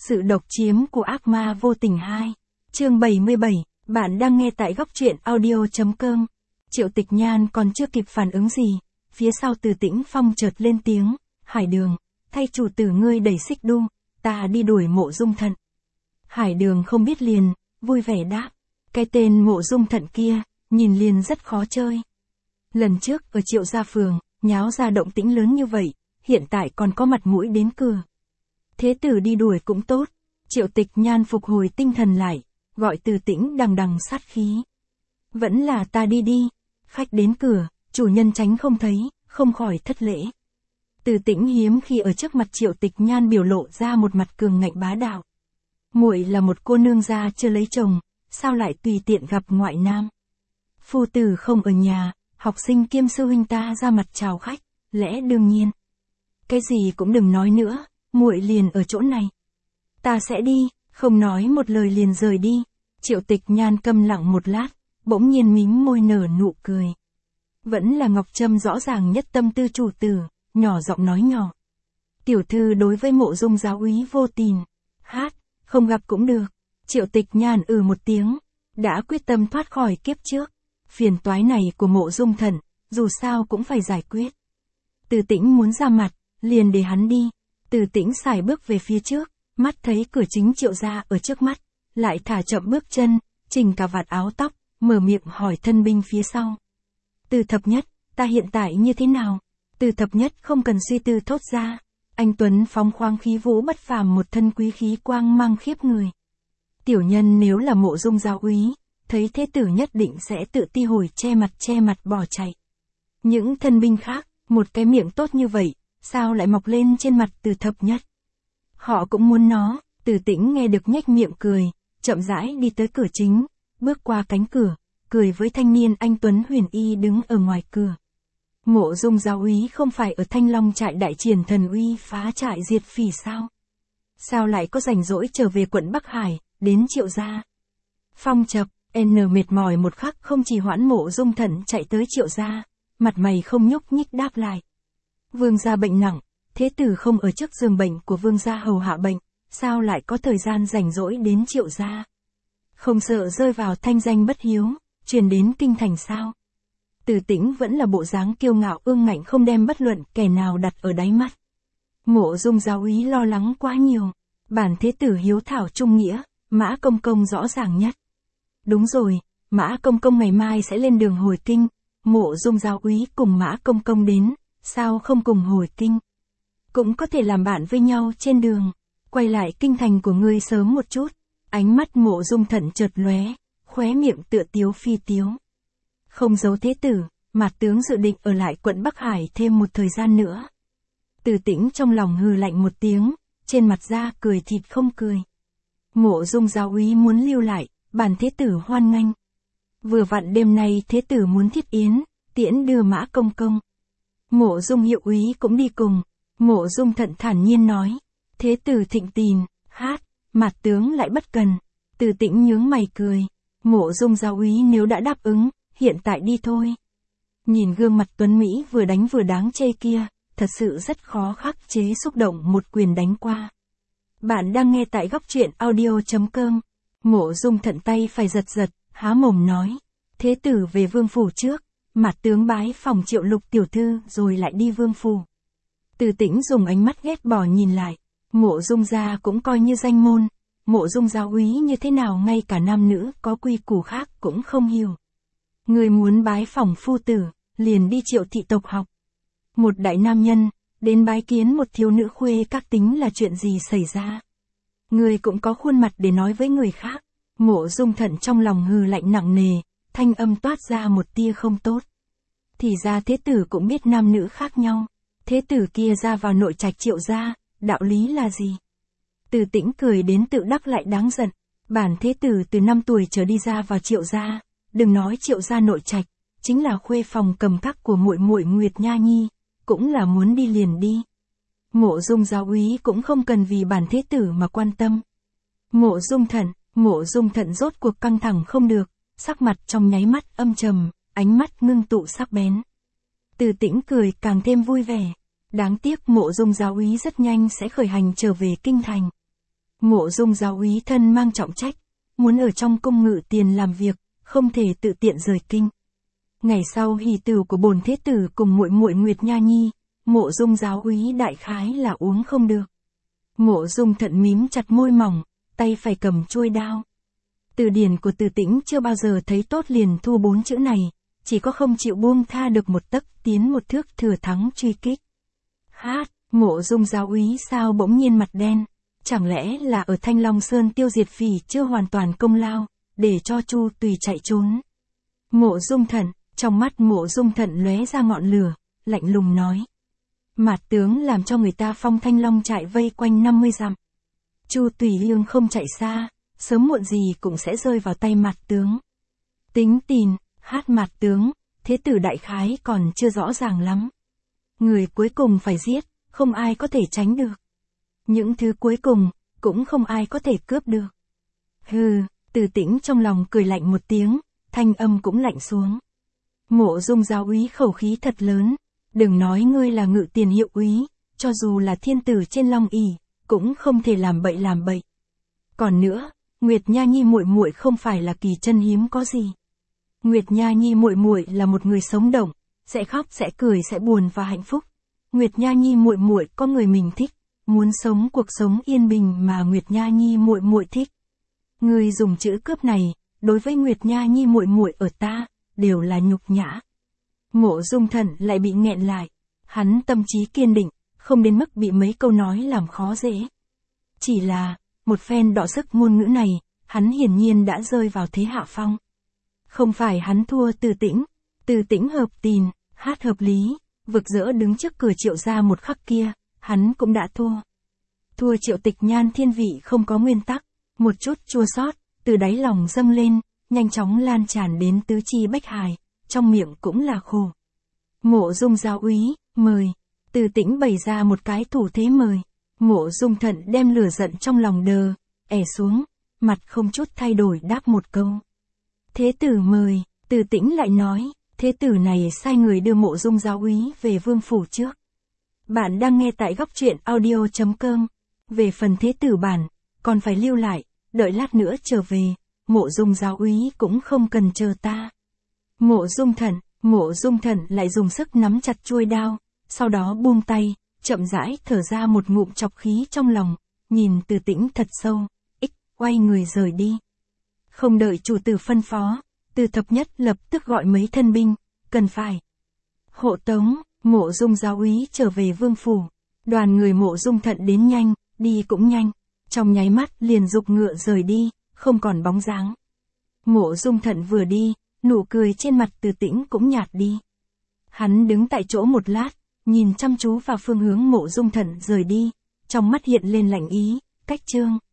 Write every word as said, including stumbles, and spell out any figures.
Sự độc chiếm của ác ma vô tình hai. Chương bảy mươi bảy, bạn đang nghe tại góc truyện audio chấm com. Triệu Tịch Nhan còn chưa kịp phản ứng gì, phía sau Từ Tĩnh Phong chợt lên tiếng, Hải Đường, thay chủ tử ngươi đẩy xích đu, ta đi đuổi Mộ Dung Thận. Hải Đường không biết liền, vui vẻ đáp, cái tên Mộ Dung Thận kia, nhìn liền rất khó chơi. Lần trước ở Triệu Gia Phường, nháo ra động tĩnh lớn như vậy, hiện tại còn có mặt mũi đến cửa. Thế tử đi đuổi cũng tốt. Triệu Tịch Nhan phục hồi tinh thần lại, gọi Từ Tĩnh đằng đằng sát khí. Vẫn là ta đi đi, khách đến cửa, chủ nhân tránh không thấy, không khỏi thất lễ. Từ Tĩnh hiếm khi ở trước mặt Triệu Tịch Nhan biểu lộ ra một mặt cường ngạnh bá đạo. Muội là một cô nương gia chưa lấy chồng, sao lại tùy tiện gặp ngoại nam? Phu tử không ở nhà, học sinh kiêm sư huynh ta ra mặt chào khách, lẽ đương nhiên. Cái gì cũng đừng nói nữa, muội liền ở chỗ này. Ta sẽ đi, không nói một lời liền rời đi. Triệu Tịch Nhan câm lặng một lát, bỗng nhiên mím môi nở nụ cười. Vẫn là Ngọc Trâm rõ ràng nhất tâm tư chủ tử, nhỏ giọng nói nhỏ. Tiểu thư đối với Mộ Dung giáo úy vô tình. Hát, không gặp cũng được. Triệu Tịch Nhan ừ một tiếng, đã quyết tâm thoát khỏi kiếp trước. Phiền toái này của Mộ Dung Thận, dù sao cũng phải giải quyết. Từ Tĩnh muốn ra mặt, liền để hắn đi. Từ Tĩnh xài bước về phía trước, mắt thấy cửa chính Triệu gia ở trước mắt, lại thả chậm bước chân, chỉnh cả vạt áo tóc, mở miệng hỏi thân binh phía sau. Từ Thập Nhất, ta hiện tại như thế nào? Từ Thập Nhất không cần suy tư thốt ra. Anh tuấn phóng khoáng khí vũ bất phàm, một thân quý khí quang mang khiếp người. Tiểu nhân nếu là Mộ Dung giáo úy, thấy thế tử nhất định sẽ tự ti hồi che mặt che mặt bỏ chạy. Những thân binh khác, một cái miệng tốt như vậy, sao lại mọc lên trên mặt Từ Thập Nhất? Họ cũng muốn nó. Từ Tĩnh nghe được nhếch miệng cười, chậm rãi đi tới cửa chính, bước qua cánh cửa, cười với thanh niên anh tuấn huyền y đứng ở ngoài cửa. Mộ Dung giáo úy không phải ở Thanh Long trại đại triển thần uy phá trại diệt phỉ sao? Sao lại có rảnh rỗi trở về quận Bắc Hải, đến Triệu gia? Phong chập, N mệt mỏi một khắc không trì hoãn, Mộ Dung Thận chạy tới Triệu gia, mặt mày không nhúc nhích đáp lại. Vương gia bệnh nặng, thế tử không ở trước giường bệnh của vương gia hầu hạ bệnh, sao lại có thời gian rảnh rỗi đến Triệu gia? Không sợ rơi vào thanh danh bất hiếu, truyền đến kinh thành sao? Từ Tĩnh vẫn là bộ dáng kiêu ngạo ương ngạnh, không đem bất luận kẻ nào đặt ở đáy mắt. Mộ Dung giáo úy lo lắng quá nhiều, bản thế tử hiếu thảo trung nghĩa, Mã Công Công rõ ràng nhất. Đúng rồi, Mã Công Công ngày mai sẽ lên đường hồi kinh, Mộ Dung giáo úy cùng Mã Công Công đến, sao không cùng hồi kinh? Cũng có thể làm bạn với nhau trên đường, quay lại kinh thành của ngươi sớm một chút. Ánh mắt Mộ Dung Thận chợt lóe, khóe miệng tựa tiếu phi tiếu. Không giấu thế tử, Mạt tướng dự định ở lại quận Bắc Hải thêm một thời gian nữa. Từ Tĩnh trong lòng hừ lạnh một tiếng, trên mặt ra cười thịt không cười. Mộ Dung giáo úy muốn lưu lại, bản thế tử hoan nghênh. Vừa vặn đêm nay thế tử muốn thiết yến, tiễn đưa Mã Công Công. Mộ Dung hiệu úy cũng đi cùng. Mộ Dung Thận thản nhiên nói, thế tử thịnh tình, hát, Mạt tướng lại bất cần. Từ Tĩnh nhướng mày cười, Mộ Dung giáo úy nếu đã đáp ứng, hiện tại đi thôi. Nhìn gương mặt tuấn Mỹ vừa đánh vừa đáng chê kia, thật sự rất khó khắc chế xúc động một quyền đánh qua. Bạn đang nghe tại góc truyện audio chấm com. Mộ Dung Thận tay phải giật giật, há mồm nói, thế tử về vương phủ trước, Mạt tướng bái phòng Triệu Lục tiểu thư rồi lại đi vương phủ. Từ Tĩnh dùng ánh mắt ghét bỏ nhìn lại, Mộ Dung gia cũng coi như danh môn, Mộ Dung giáo úy như thế nào ngay cả nam nữ có quy củ khác cũng không hiểu. Người muốn bái phòng phu tử, liền đi Triệu thị tộc học. Một đại nam nhân, đến bái kiến một thiếu nữ khuê các tính là chuyện gì xảy ra? Người cũng có khuôn mặt để nói với người khác. Mộ Dung Thận trong lòng hừ lạnh nặng nề, thanh âm toát ra một tia không tốt. Thì ra thế tử cũng biết nam nữ khác nhau. Thế tử kia ra vào nội trạch Triệu gia, đạo lý là gì? Từ Tĩnh cười đến tự đắc lại đáng giận. Bản thế tử từ năm tuổi trở đi ra vào Triệu gia, đừng nói Triệu gia nội trạch, chính là khuê phòng cầm các của muội muội Nguyệt Nha Nhi, cũng là muốn đi liền đi. Mộ Dung giáo úy cũng không cần vì bản thế tử mà quan tâm. Mộ Dung Thận, Mộ Dung Thận rốt cuộc căng thẳng không được, sắc mặt trong nháy mắt âm trầm, ánh mắt ngưng tụ sắc bén. Từ Tĩnh cười càng thêm vui vẻ. Đáng tiếc Mộ Dung giáo úy rất nhanh sẽ khởi hành trở về kinh thành. Mộ Dung giáo úy thân mang trọng trách, muốn ở trong cung ngự tiền làm việc, không thể tự tiện rời kinh. Ngày sau hỷ tửu của bổn thế tử cùng muội muội Nguyệt Nha Nhi, Mộ Dung giáo úy đại khái là uống không được. Mộ Dung Thận mím chặt môi mỏng, tay phải cầm chuôi đao. Từ điển của Từ Tĩnh chưa bao giờ thấy tốt liền thu bốn chữ này, chỉ có không chịu buông tha được một tấc tiến một thước thừa thắng truy kích. Hát, Mộ Dung giáo úy sao bỗng nhiên mặt đen, chẳng lẽ là ở Thanh Long Sơn tiêu diệt phỉ chưa hoàn toàn công lao, để cho Chu Tùy chạy trốn. Mộ Dung Thận, trong mắt Mộ Dung Thận lóe ra ngọn lửa, lạnh lùng nói. Mạt tướng làm cho người ta phong Thanh Long trại vây quanh năm mươi dặm. Chu Tùy Hương không chạy xa, sớm muộn gì cũng sẽ rơi vào tay Mạt tướng. Tính tìn, hát Mạt tướng, thế tử đại khái còn chưa rõ ràng lắm. Người cuối cùng phải giết, không ai có thể tránh được. Những thứ cuối cùng, cũng không ai có thể cướp được. Hừ, Từ Tĩnh trong lòng cười lạnh một tiếng, thanh âm cũng lạnh xuống. Mộ Dung giáo úy khẩu khí thật lớn, đừng nói ngươi là ngự tiền hiệu úy, cho dù là thiên tử trên long ỷ, cũng không thể làm bậy làm bậy. Còn nữa, Nguyệt Nha Nhi muội muội không phải là kỳ chân hiếm có gì. Nguyệt Nha Nhi muội muội là một người sống động, sẽ khóc sẽ cười sẽ buồn và hạnh phúc. Nguyệt Nha Nhi muội muội có người mình thích, muốn sống cuộc sống yên bình mà Nguyệt Nha Nhi muội muội thích. Ngươi dùng chữ cướp này, đối với Nguyệt Nha Nhi muội muội ở ta, đều là nhục nhã. Mộ Dung Thận lại bị nghẹn lại, hắn tâm trí kiên định, không đến mức bị mấy câu nói làm khó dễ. Chỉ là, một phen đọ sức ngôn ngữ này, hắn hiển nhiên đã rơi vào thế hạ phong. Không phải hắn thua Từ Tĩnh, Từ Tĩnh hợp tình, hát hợp lý, vực dỡ đứng trước cửa Triệu gia một khắc kia, hắn cũng đã thua. Thua Triệu Tịch Nhan thiên vị không có nguyên tắc, một chút chua xót từ đáy lòng dâng lên, nhanh chóng lan tràn đến tứ chi bách hài, trong miệng cũng là khổ. Mộ Dung giáo úy, mời. Từ Tĩnh bày ra một cái thủ thế mời. Mộ Dung Thận đem lửa giận trong lòng đờ, ẻ xuống, mặt không chút thay đổi đáp một câu. Thế tử mời. Từ Tĩnh lại nói, thế tử này sai người đưa Mộ Dung giáo úy về vương phủ trước. Bạn đang nghe tại góc truyện audio chấm com. Về phần thế tử bản, còn phải lưu lại, đợi lát nữa trở về, Mộ Dung giáo úy cũng không cần chờ ta. Mộ Dung Thận, Mộ Dung Thận lại dùng sức nắm chặt chuôi đao, sau đó buông tay, chậm rãi thở ra một ngụm chọc khí trong lòng, nhìn Từ Tĩnh thật sâu, ích, quay người rời đi. Không đợi chủ tử phân phó, Từ Thập Nhất lập tức gọi mấy thân binh, cần phải hộ tống. Mộ Dung giáo úy trở về vương phủ, đoàn người Mộ Dung Thận đến nhanh, đi cũng nhanh, trong nháy mắt liền giục ngựa rời đi, không còn bóng dáng. Mộ Dung Thận vừa đi, nụ cười trên mặt Từ Tĩnh cũng nhạt đi. Hắn đứng tại chỗ một lát, nhìn chăm chú vào phương hướng Mộ Dung Thận rời đi, trong mắt hiện lên lạnh ý, cách trương.